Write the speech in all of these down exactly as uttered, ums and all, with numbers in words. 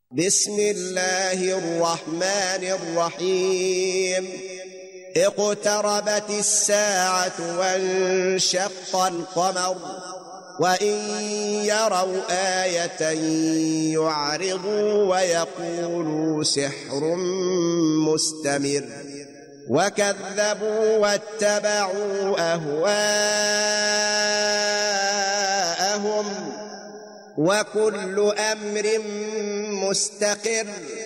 بسم الله الرحمن الرحيم اقتربت الساعة وانشق القمر وإن يروا آية يعرضوا ويقولوا سحر مستمر وكذبوا واتبعوا أهواءهم وكل أمر مستقر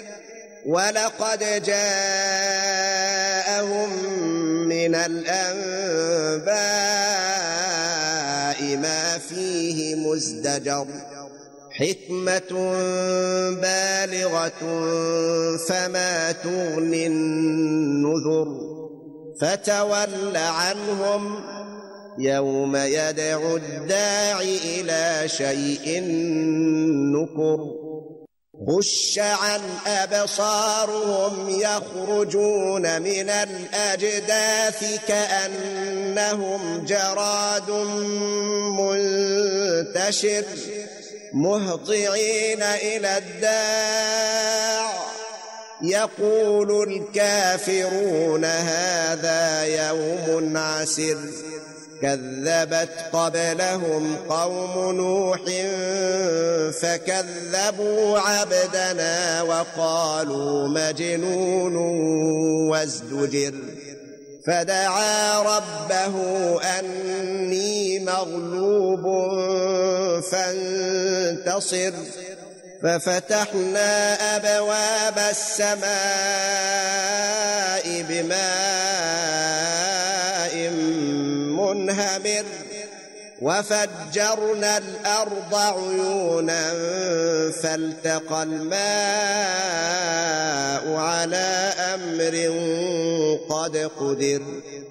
ولقد جاءهم من الأنباء ما فيه مزدجر حكمة بالغة فما تغني النذر فتول عنهم يوم يدعو الداعي إلى شيء نكر خش عن أبصارهم يخرجون من الأجداث كأنهم جراد منتشر مهطعين إلى الداع يقول الكافرون هذا يوم عسر كذبت قبلهم قوم نوح فكذبوا عبدنا وقالوا مجنون وازدجر فدعا ربه أني مغلوب فانتصر ففتحنا أبواب السماء بماء منهمر وفجرنا الأرض عيونا فالتقى الماء على أمر قد قدر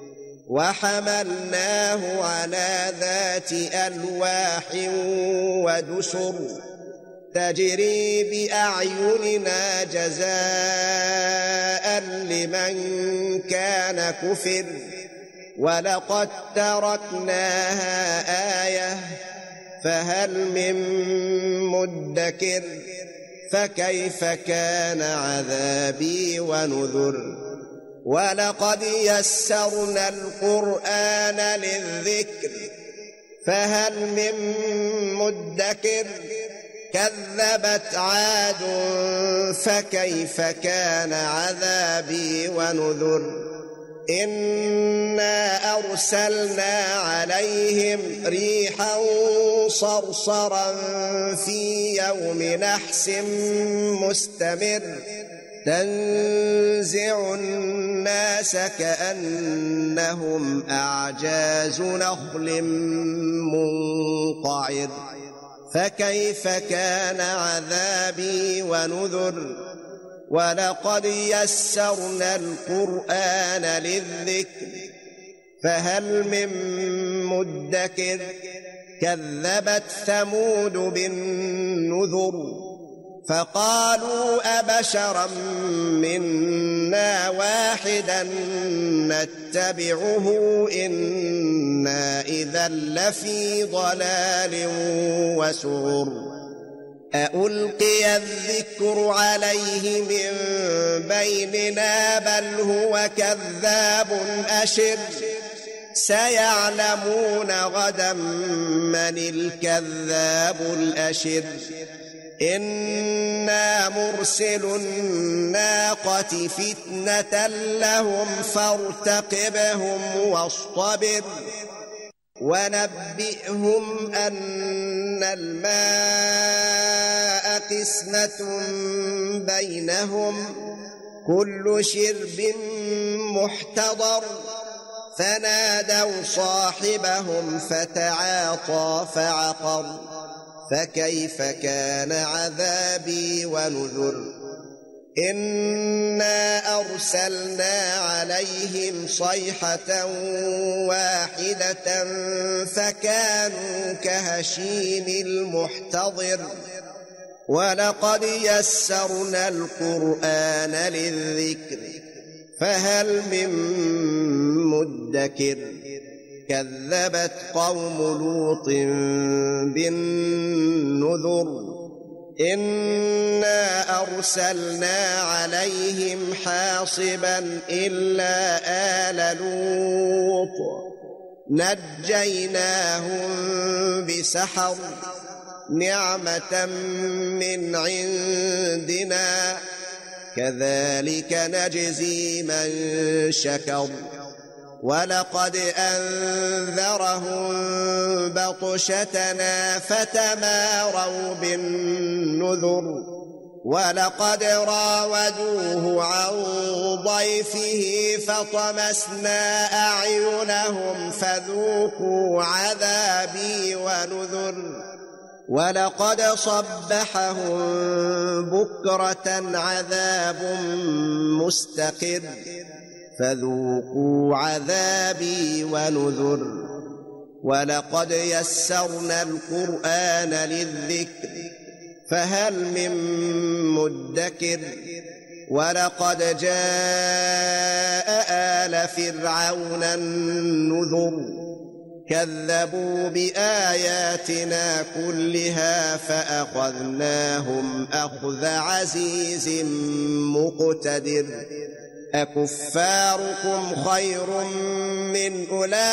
وحملناه على ذات ألواح ودسر تجري بأعيننا جزاء لمن كان كفر ولقد تركناها آية فهل من مدكر فكيف كان عذابي ونذر ولقد يسرنا القرآن للذكر فهل من مدكر كذبت عاد فكيف كان عذابي ونذر إنا أرسلنا عليهم ريحا صرصرا في يوم نحس مستمر تنزع الناس كأنهم أعجاز نخل منقعر فكيف كان عذابي ونذر ولقد يسرنا القرآن للذكر فهل من مدكر كذبت ثمود بالنذر فقالوا أبشرا منا واحدا نتبعه إنا إذا لفي ضلال وسعر أألقي الذكر عليه من بيننا بل هو كذاب أشر سيعلمون غدا من الكذاب الأشر إنا مرسل الناقة فتنة لهم فارتقبهم واصطبر ونبئهم أن الماء قسمة بينهم كل شرب محتضر فنادوا صاحبهم فتعاطى فعقر فكيف كان عذابي ونذر إنا أرسلنا عليهم صيحة واحدة فكانوا كهشيم المحتضر ولقد يسرنا القرآن للذكر فهل من مدكر كذبت قوم لوط بالنذر إنا أرسلنا عليهم حاصبا إلا آل لوط نجيناهم بسحر نعمة من عندنا كذلك نجزي من شكر ولقد أنذرهم بطشتنا فتماروا بالنذر ولقد راودوه عن ضيفه فطمسنا أعينهم فذوقوا عذابي ونذر ولقد صبحهم بكرة عذاب مستقر فذوقوا عذابي ونذر ولقد يسرنا القرآن للذكر فهل من مدكر ولقد جاء آل فرعون النذر كذبوا بآياتنا كلها فأخذناهم أخذ عزيز مقتدر أكفاركم خير من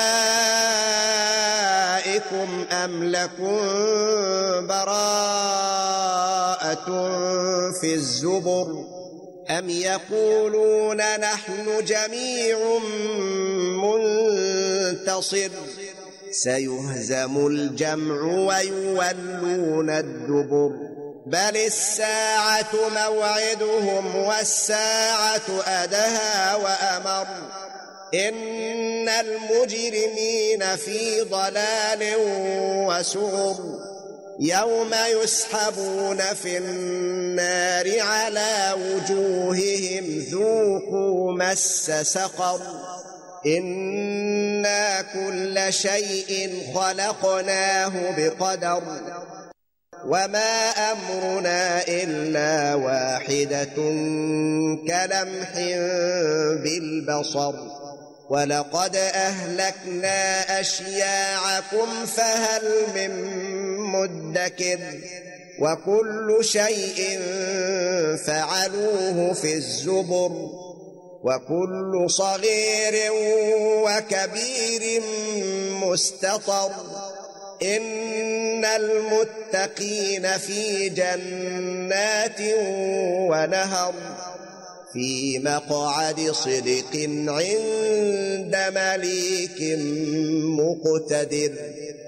أولئكم أم لكم براءة في الزبر أم يقولون نحن جميع منتصر سيهزم الجمع ويولون الدبر بل الساعة موعدهم والساعة أدهى وأمر إن المجرمين في ضلال وسعر يوم يسحبون في النار على وجوههم ذوقوا مس سقر إنا كل شيء خلقناه بقدر وما أمرنا إلا واحدة كلمح بالبصر ولقد أهلكنا أشياعكم فهل من مدكر وكل شيء فعلوه في الزبر وكل صغير وكبير مستطر إن المتقين في جنات ونهر في مقعد صدق عند مليك مقتدر.